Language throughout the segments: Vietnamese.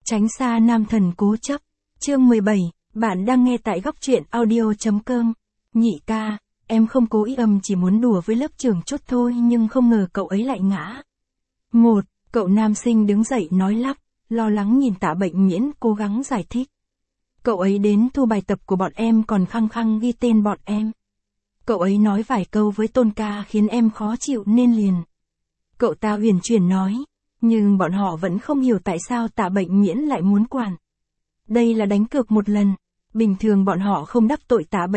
Tránh xa nam thần cố chấp. Chương 17, bạn đang nghe tại góc truyện audio.com. Nhị ca, em không cố ý chỉ muốn đùa với lớp trưởng chút thôi nhưng không ngờ cậu ấy lại ngã. Cậu nam sinh đứng dậy nói lắp, lo lắng nhìn Tạ Bệnh Miễn cố gắng giải thích. Cậu ấy đến thu bài tập của bọn em còn khăng khăng ghi tên bọn em. Cậu ấy nói vài câu với Tôn ca khiến em khó chịu nên liền. Cậu ta huyền chuyển nói, nhưng bọn họ vẫn không hiểu tại sao Tạ Bệnh Miễn lại muốn quản. Đây là đánh cược một lần, bình thường bọn họ không đắc tội Tạ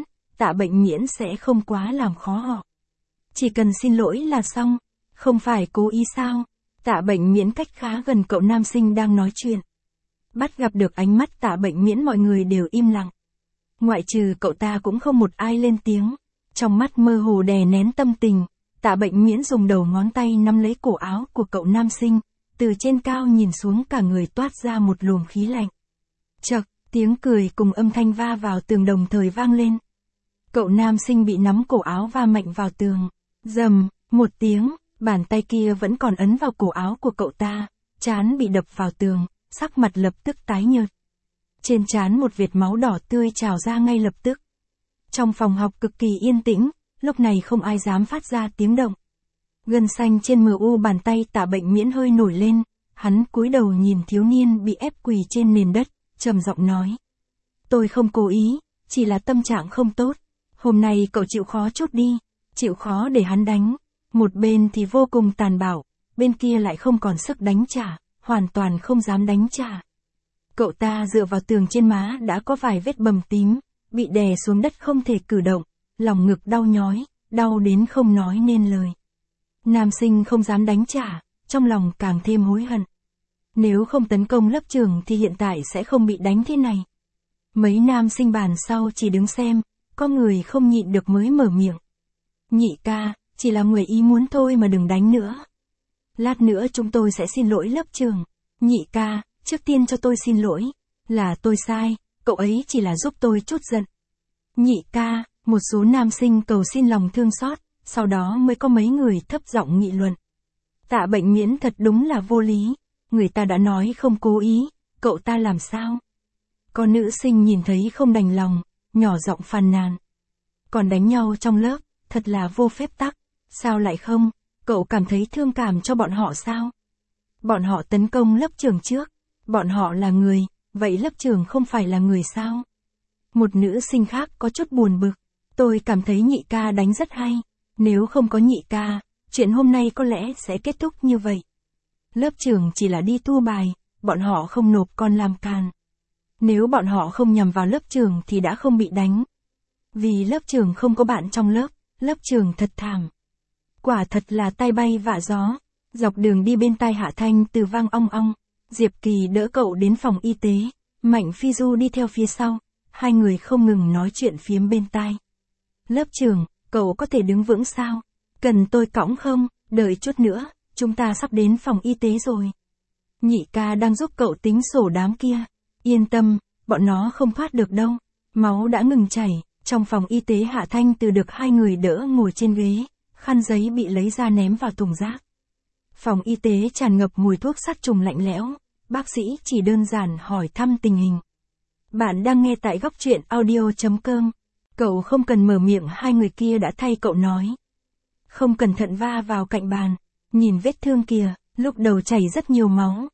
Bệnh Miễn sẽ không quá làm khó họ. Chỉ cần xin lỗi là xong, không phải cố ý sao. Tạ Bệnh Miễn cách khá gần cậu nam sinh đang nói chuyện. Bắt gặp được ánh mắt Tạ Bệnh Miễn mọi người đều im lặng. Ngoại trừ cậu ta cũng không một ai lên tiếng. Trong mắt mơ hồ đè nén tâm tình, Tạ Bệnh Miễn dùng đầu ngón tay nắm lấy cổ áo của cậu nam sinh, từ trên cao nhìn xuống cả người toát ra một luồng khí lạnh. Chậc, tiếng cười cùng âm thanh va vào tường đồng thời vang lên. Cậu nam sinh bị nắm cổ áo va mạnh vào tường. Rầm, một tiếng, bàn tay kia vẫn còn ấn vào cổ áo của cậu ta, trán bị đập vào tường, sắc mặt lập tức tái nhợt. Trên trán một vệt máu đỏ tươi trào ra ngay lập tức. Trong phòng học cực kỳ yên tĩnh, lúc này không ai dám phát ra tiếng động. Gân xanh trên mu bàn tay Tạ Bệnh Miễn hơi nổi lên, hắn cúi đầu nhìn thiếu niên bị ép quỳ trên nền đất, trầm giọng nói. Tôi không cố ý, chỉ là tâm trạng không tốt. Hôm nay cậu chịu khó chút đi, chịu khó để hắn đánh. Một bên thì vô cùng tàn bạo, bên kia lại không còn sức đánh trả, hoàn toàn không dám đánh trả. Cậu ta dựa vào tường trên má đã có vài vết bầm tím, bị đè xuống đất không thể cử động, lòng ngực đau nhói, đau đến không nói nên lời. Nam sinh không dám đánh trả, trong lòng càng thêm hối hận. Nếu không tấn công lớp trưởng thì hiện tại sẽ không bị đánh thế này. Mấy nam sinh bàn sau chỉ đứng xem, có người không nhịn được mới mở miệng. Nhị ca, chỉ là người ý muốn thôi mà đừng đánh nữa. Lát nữa chúng tôi sẽ xin lỗi lớp trưởng. Nhị ca, trước tiên cho tôi xin lỗi. Là tôi sai, cậu ấy chỉ là giúp tôi chút giận. Nhị ca, một số nam sinh cầu xin lòng thương xót, sau đó mới có mấy người thấp giọng nghị luận. Tạ Bệnh Miễn thật đúng là vô lý. Người ta đã nói không cố ý, cậu ta làm sao? Có nữ sinh nhìn thấy không đành lòng, nhỏ giọng phàn nàn. Còn đánh nhau trong lớp, thật là vô phép tắc. Sao lại không? Cậu cảm thấy thương cảm cho bọn họ sao? Bọn họ tấn công lớp trưởng trước. Bọn họ là người, vậy lớp trưởng không phải là người sao? Một nữ sinh khác có chút buồn bực. Tôi cảm thấy nhị ca đánh rất hay. Nếu không có nhị ca, chuyện hôm nay có lẽ sẽ kết thúc như vậy. Lớp trưởng chỉ là đi thu bài, bọn họ không nộp còn làm càn. Nếu bọn họ không nhằm vào lớp trưởng thì đã không bị đánh. Vì lớp trưởng không có bạn trong lớp trưởng thật thảm. Quả thật là tai bay vạ gió. Dọc đường đi bên tai Hạ Thanh Từ vang ong ong. Diệp Kỳ đỡ cậu đến phòng y tế. Mạnh Phi Du đi theo phía sau. Hai người không ngừng nói chuyện phiếm bên tai. Lớp trưởng, cậu có thể đứng vững sao? Cần tôi cõng không? Đợi chút nữa, chúng ta sắp đến phòng y tế rồi. Nhị ca đang giúp cậu tính sổ đám kia. Yên tâm, bọn nó không thoát được đâu. Máu đã ngừng chảy. Trong phòng y tế Hạ Thanh Từ được hai người đỡ ngồi trên ghế. Khăn giấy bị lấy ra ném vào thùng rác. Phòng y tế tràn ngập mùi thuốc sát trùng lạnh lẽo. Bác sĩ chỉ đơn giản hỏi thăm tình hình. Bạn đang nghe tại góc truyện audio.com. Cậu không cần mở miệng, hai người kia đã thay cậu nói. Không cẩn thận va vào cạnh bàn. Nhìn vết thương kìa, lúc đầu chảy rất nhiều máu.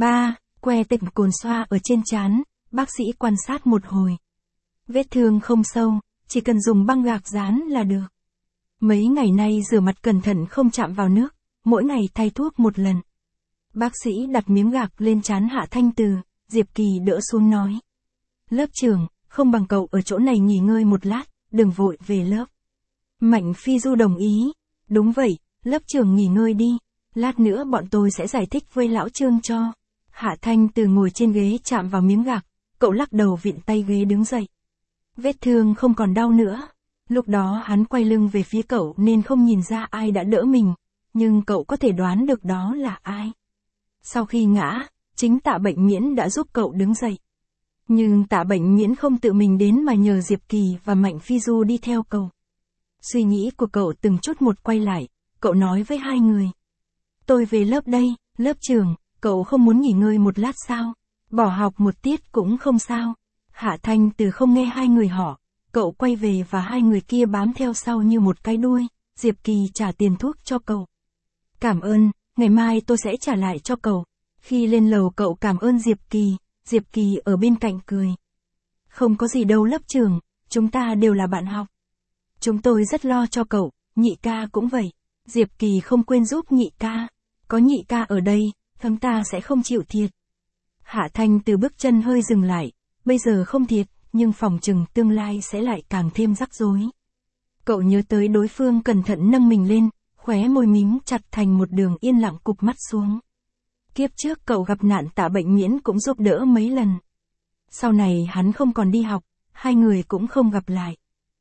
Que tịnh cồn xoa ở trên trán. Bác sĩ quan sát một hồi. Vết thương không sâu, chỉ cần dùng băng gạc dán là được. Mấy ngày nay rửa mặt cẩn thận không chạm vào nước, mỗi ngày thay thuốc một lần. Bác sĩ đặt miếng gạc lên trán Hạ Thanh Từ, Diệp Kỳ đỡ xuống nói. Lớp trưởng, không bằng cậu ở chỗ này nghỉ ngơi một lát, đừng vội về lớp. Mạnh Phi Du đồng ý. Đúng vậy, lớp trưởng nghỉ ngơi đi, lát nữa bọn tôi sẽ giải thích với lão Trương cho. Hạ Thanh Từ ngồi trên ghế chạm vào miếng gạc, cậu lắc đầu vịn tay ghế đứng dậy. Vết thương không còn đau nữa. Lúc đó hắn quay lưng về phía cậu nên không nhìn ra ai đã đỡ mình, nhưng cậu có thể đoán được đó là ai. Sau khi ngã, chính Tạ Bệnh Miễn đã giúp cậu đứng dậy. Nhưng Tạ Bệnh Miễn không tự mình đến mà nhờ Diệp Kỳ và Mạnh Phi Du đi theo cậu. Suy nghĩ của cậu từng chút một quay lại, cậu nói với hai người. Tôi về lớp đây, lớp trưởng, cậu không muốn nghỉ ngơi một lát sao? Bỏ học một tiết cũng không sao. Hạ Thanh Từ không nghe hai người họ, cậu quay về và hai người kia bám theo sau như một cái đuôi. Diệp Kỳ trả tiền thuốc cho cậu. Cảm ơn, ngày mai tôi sẽ trả lại cho cậu. Khi lên lầu cậu cảm ơn Diệp Kỳ ở bên cạnh cười. Không có gì đâu lớp trưởng, chúng ta đều là bạn học. Chúng tôi rất lo cho cậu, nhị ca cũng vậy. Diệp Kỳ không quên giúp nhị ca. Có nhị ca ở đây, chúng ta sẽ không chịu thiệt. Hạ Thanh Từ bước chân hơi dừng lại, bây giờ không thiệt, nhưng phòng chừng tương lai sẽ lại càng thêm rắc rối. Cậu nhớ tới đối phương cẩn thận nâng mình lên, khóe môi mím chặt thành một đường yên lặng cụp mắt xuống. Kiếp trước cậu gặp nạn Tạ Bệnh Miễn cũng giúp đỡ mấy lần. Sau này hắn không còn đi học, hai người cũng không gặp lại.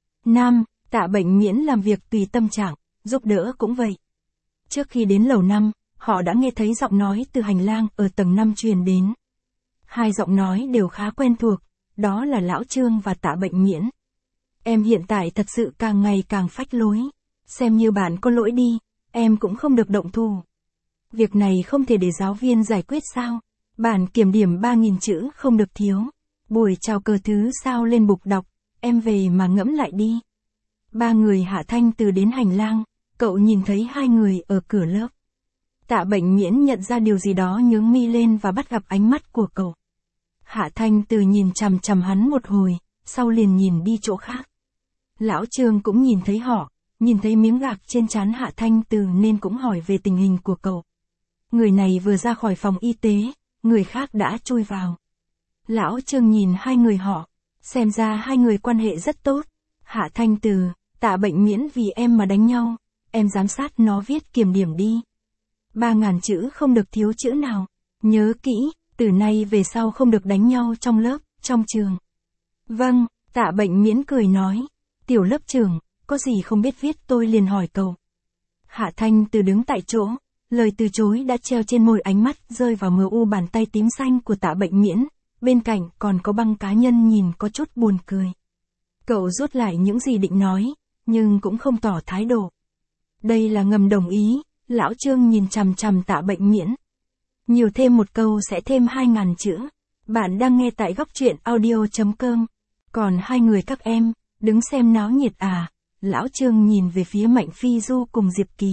Tạ Bệnh Miễn làm việc tùy tâm trạng, giúp đỡ cũng vậy. Trước khi đến lầu 5, họ đã nghe thấy giọng nói từ hành lang ở tầng 5 truyền đến. Hai giọng nói đều khá quen thuộc, đó là Lão Trương và Tạ Bệnh Miễn. Em hiện tại thật sự càng ngày càng phách lối. Xem như bạn có lỗi đi, em cũng không được động thủ. Việc này không thể để giáo viên giải quyết sao? Bản kiểm điểm 3.000 chữ không được thiếu. Buổi chào cờ thứ sao lên bục đọc, em về mà ngẫm lại đi. Ba người Hạ Thanh Từ đến hành lang, cậu nhìn thấy hai người ở cửa lớp. Tạ Bệnh Miễn nhận ra điều gì đó nhướng mi lên và bắt gặp ánh mắt của cậu. Hạ Thanh Từ nhìn chằm chằm hắn một hồi, sau liền nhìn đi chỗ khác. Lão Trương cũng nhìn thấy họ, nhìn thấy miếng gạc trên trán Hạ Thanh Từ nên cũng hỏi về tình hình của cậu. Người này vừa ra khỏi phòng y tế, người khác đã chui vào. Lão Trương nhìn hai người họ, xem ra hai người quan hệ rất tốt. Hạ Thanh Từ, Tạ Bệnh Miễn vì em mà đánh nhau, em giám sát nó viết kiểm điểm đi. 3.000 chữ không được thiếu chữ nào. Nhớ kỹ, từ nay về sau không được đánh nhau trong lớp, trong trường. Vâng, Tạ Bệnh Miễn cười nói. Tiểu lớp trưởng, có gì không biết viết tôi liền hỏi cậu. Hạ Thanh Từ đứng tại chỗ, lời từ chối đã treo trên môi, ánh mắt rơi vào MU bàn tay tím xanh của Tạ Bệnh Miễn, bên cạnh còn có băng cá nhân nhìn có chút buồn cười. Cậu rút lại những gì định nói, nhưng cũng không tỏ thái độ. Đây là ngầm đồng ý, Lão Trương nhìn chằm chằm Tạ Bệnh Miễn. Nhiều thêm một câu sẽ thêm 2.000 chữ. Bạn đang nghe tại góc truyện audio.com. Còn hai người các em, đứng xem náo nhiệt à? Lão Trương nhìn về phía Mạnh Phi Du cùng Diệp Kỳ.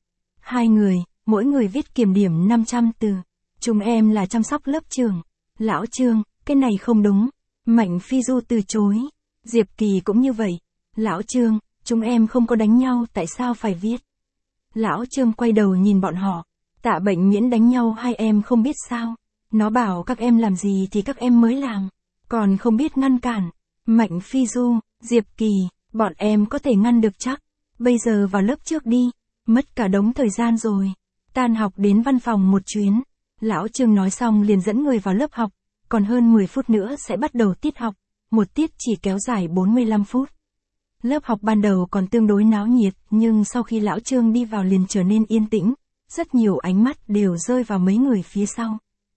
Hai người, mỗi người viết kiểm điểm 500 từ. Chúng em là chăm sóc lớp trưởng. Lão Trương, cái này không đúng. Mạnh Phi Du từ chối. Diệp Kỳ cũng như vậy. Lão Trương, chúng em không có đánh nhau, tại sao phải viết? Lão Trương quay đầu nhìn bọn họ. Tạ Bệnh Miễn đánh nhau hai em không biết sao? Nó bảo các em làm gì thì các em mới làm. Còn không biết ngăn cản. Mạnh Phi Du, Diệp Kỳ, bọn em có thể ngăn được chắc. Bây giờ vào lớp trước đi. Mất cả đống thời gian rồi. Tan học đến văn phòng một chuyến. Lão Trương nói xong liền dẫn người vào lớp học. Còn hơn 10 phút nữa sẽ bắt đầu tiết học. Một tiết chỉ kéo dài 45 phút. Lớp học ban đầu còn tương đối náo nhiệt, nhưng sau khi Lão Trương đi vào liền trở nên yên tĩnh. Rất nhiều ánh mắt đều rơi vào mấy người phía sau.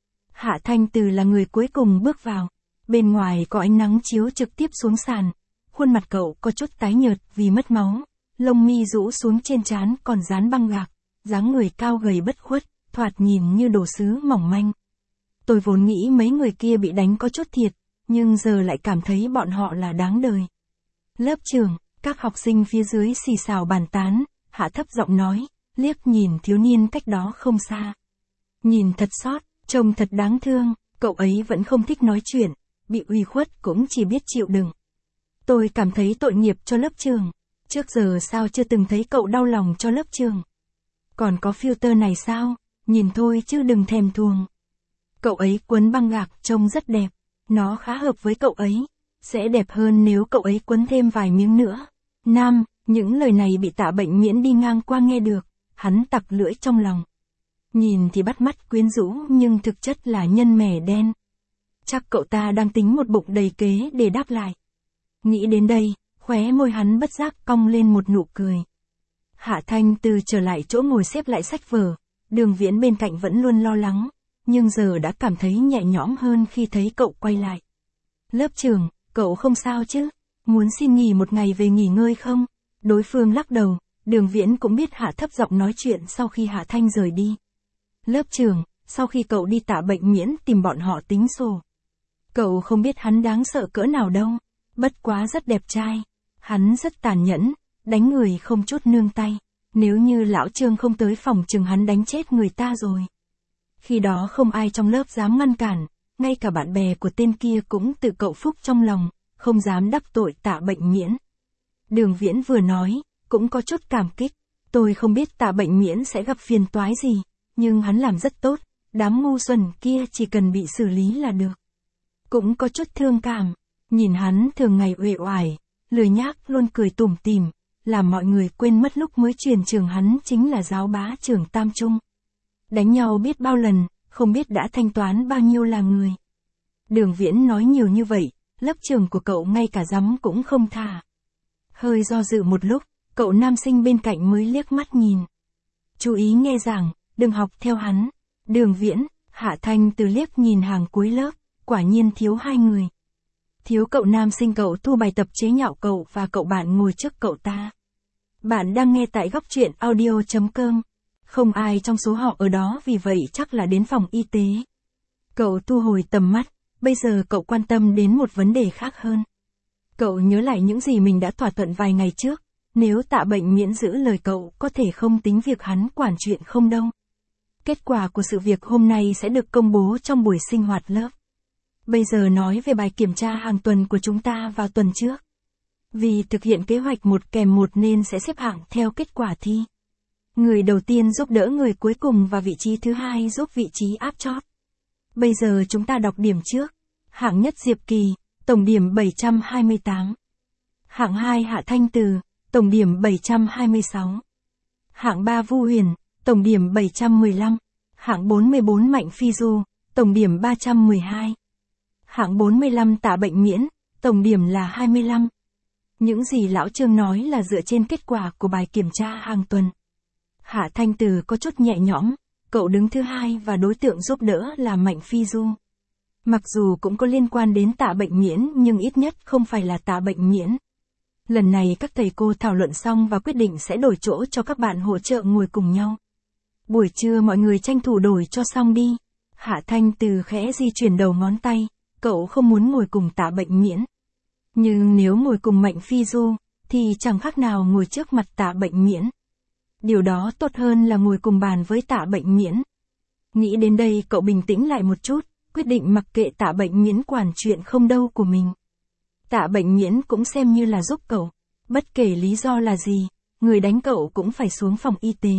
Hạ Thanh Từ là người cuối cùng bước vào. Bên ngoài có ánh nắng chiếu trực tiếp xuống sàn. Khuôn mặt cậu có chút tái nhợt vì mất máu. Lông mi rũ xuống trên trán còn dán băng gạc. Dáng người cao gầy bất khuất, thoạt nhìn như đồ sứ mỏng manh. Tôi vốn nghĩ mấy người kia bị đánh có chút thiệt, nhưng giờ lại cảm thấy bọn họ là đáng đời. Lớp trưởng, các học sinh phía dưới xì xào bàn tán, Hạ thấp giọng nói, liếc nhìn thiếu niên cách đó không xa. Nhìn thật xót, trông thật đáng thương, cậu ấy vẫn không thích nói chuyện, bị uy khuất cũng chỉ biết chịu đựng. Tôi cảm thấy tội nghiệp cho lớp trưởng, trước giờ sao chưa từng thấy cậu đau lòng cho lớp trưởng. Còn có filter này sao, nhìn thôi chứ đừng thèm thuồng. Cậu ấy quấn băng gạc trông rất đẹp, nó khá hợp với cậu ấy, sẽ đẹp hơn nếu cậu ấy quấn thêm vài miếng nữa. Những lời này bị Tạ Bệnh Miễn đi ngang qua nghe được, hắn tặc lưỡi trong lòng. Nhìn thì bắt mắt quyến rũ nhưng thực chất là nhân mẻ đen. Chắc cậu ta đang tính một bụng đầy kế để đáp lại. Nghĩ đến đây, khóe môi hắn bất giác cong lên một nụ cười. Hạ Thanh Từ trở lại chỗ ngồi xếp lại sách vở, Đường Viễn bên cạnh vẫn luôn lo lắng, nhưng giờ đã cảm thấy nhẹ nhõm hơn khi thấy cậu quay lại. Lớp trưởng, cậu không sao chứ? Muốn xin nghỉ một ngày về nghỉ ngơi không? Đối phương lắc đầu, Đường Viễn cũng biết Hạ thấp giọng nói chuyện sau khi Hạ Thanh rời đi. Lớp trưởng, sau khi cậu đi Tạ Bệnh Miễn tìm bọn họ tính sổ. Cậu không biết hắn đáng sợ cỡ nào đâu, bất quá rất đẹp trai. Hắn rất tàn nhẫn, đánh người không chút nương tay. Nếu như lão Trương không tới phòng chừng hắn đánh chết người ta rồi. Khi đó không ai trong lớp dám ngăn cản, ngay cả bạn bè của tên kia cũng tự cậu phúc trong lòng, không dám đắc tội Tạ Bệnh Miễn. Đường Viễn vừa nói, cũng có chút cảm kích. Tôi không biết Tạ Bệnh Miễn sẽ gặp phiền toái gì, nhưng hắn làm rất tốt, đám ngu xuẩn kia chỉ cần bị xử lý là được. Cũng có chút thương cảm, nhìn hắn thường ngày uể oải, lười nhác luôn cười tủm tỉm, làm mọi người quên mất lúc mới truyền trường hắn chính là giáo bá trưởng Tam Trung. Đánh nhau biết bao lần, không biết đã thanh toán bao nhiêu là người. Đường Viễn nói nhiều như vậy, lớp trưởng của cậu ngay cả dám cũng không thả. Hơi do dự một lúc, cậu nam sinh bên cạnh mới liếc mắt nhìn. Chú ý nghe giảng, đừng học theo hắn. Đường Viễn, Hạ Thanh Từ liếc nhìn hàng cuối lớp, quả nhiên thiếu hai người. Thiếu cậu nam sinh cậu thu bài tập chế nhạo cậu và cậu bạn ngồi trước cậu ta. Bạn đang nghe tại góc truyện audio.com. Không ai trong số họ ở đó vì vậy chắc là đến phòng y tế. Cậu thu hồi tầm mắt, bây giờ cậu quan tâm đến một vấn đề khác hơn. Cậu nhớ lại những gì mình đã thỏa thuận vài ngày trước, nếu Tạ Bệnh Miễn giữ lời cậu có thể không tính việc hắn quản chuyện không đâu. Kết quả của sự việc hôm nay sẽ được công bố trong buổi sinh hoạt lớp. Bây giờ nói về bài kiểm tra hàng tuần của chúng ta vào tuần trước. Vì thực hiện kế hoạch 1-1 nên sẽ xếp hạng theo kết quả thi. Người đầu tiên giúp đỡ người cuối cùng và vị trí thứ hai giúp vị trí áp chót. Bây giờ chúng ta đọc điểm trước. Hạng nhất Diệp Kỳ, tổng điểm 728. Hạng 2 Hạ Thanh Từ, tổng điểm 726. Hạng 3 Vu Huyền, tổng điểm 715. Hạng 44 Mạnh Phi Du, tổng điểm 312. Hạng 45 Tạ Bệnh Miễn, tổng điểm là 25. Những gì lão Trương nói là dựa trên kết quả của bài kiểm tra hàng tuần. Hạ Thanh Từ có chút nhẹ nhõm, cậu đứng thứ hai và đối tượng giúp đỡ là Mạnh Phi Du. Mặc dù cũng có liên quan đến Tạ Bệnh Miễn nhưng ít nhất không phải là Tạ Bệnh Miễn. Lần này các thầy cô thảo luận xong và quyết định sẽ đổi chỗ cho các bạn hỗ trợ ngồi cùng nhau. Buổi trưa mọi người tranh thủ đổi cho xong đi. Hạ Thanh Từ khẽ di chuyển đầu ngón tay, cậu không muốn ngồi cùng Tạ Bệnh Miễn. Nhưng nếu ngồi cùng Mạnh Phi Du, thì chẳng khác nào ngồi trước mặt Tạ Bệnh Miễn. Điều đó tốt hơn là ngồi cùng bàn với Tạ Bệnh Miễn. Nghĩ đến đây cậu bình tĩnh lại một chút, quyết định mặc kệ Tạ Bệnh Miễn quản chuyện không đâu của mình. Tạ Bệnh Miễn cũng xem như là giúp cậu. Bất kể lý do là gì, người đánh cậu cũng phải xuống phòng y tế.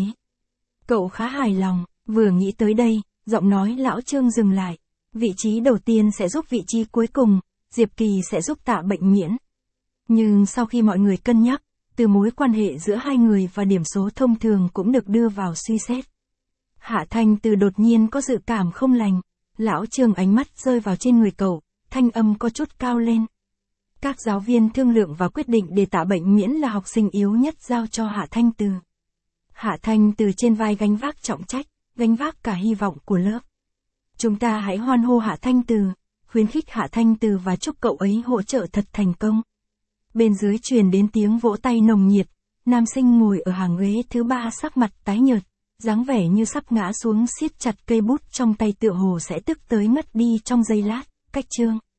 Cậu khá hài lòng, vừa nghĩ tới đây, giọng nói lão Trương dừng lại. Vị trí đầu tiên sẽ giúp vị trí cuối cùng, Diệp Kỳ sẽ giúp Tạ Bệnh Miễn. Nhưng sau khi mọi người cân nhắc, từ mối quan hệ giữa hai người và điểm số thông thường cũng được đưa vào suy xét. Hạ Thanh Từ đột nhiên có dự cảm không lành, lão Trương ánh mắt rơi vào trên người cậu, thanh âm có chút cao lên. Các giáo viên thương lượng và quyết định để Tạ Bệnh Miễn là học sinh yếu nhất giao cho Hạ Thanh Từ. Hạ Thanh Từ trên vai gánh vác trọng trách, gánh vác cả hy vọng của lớp. Chúng ta hãy hoan hô Hạ Thanh Từ, khuyến khích Hạ Thanh Từ và chúc cậu ấy hỗ trợ thật thành công. Bên dưới truyền đến tiếng vỗ tay nồng nhiệt, nam sinh ngồi ở hàng ghế thứ 3 sắc mặt tái nhợt, dáng vẻ như sắp ngã xuống siết chặt cây bút trong tay tựa hồ sẽ tức tới ngất đi trong giây lát. Cách chương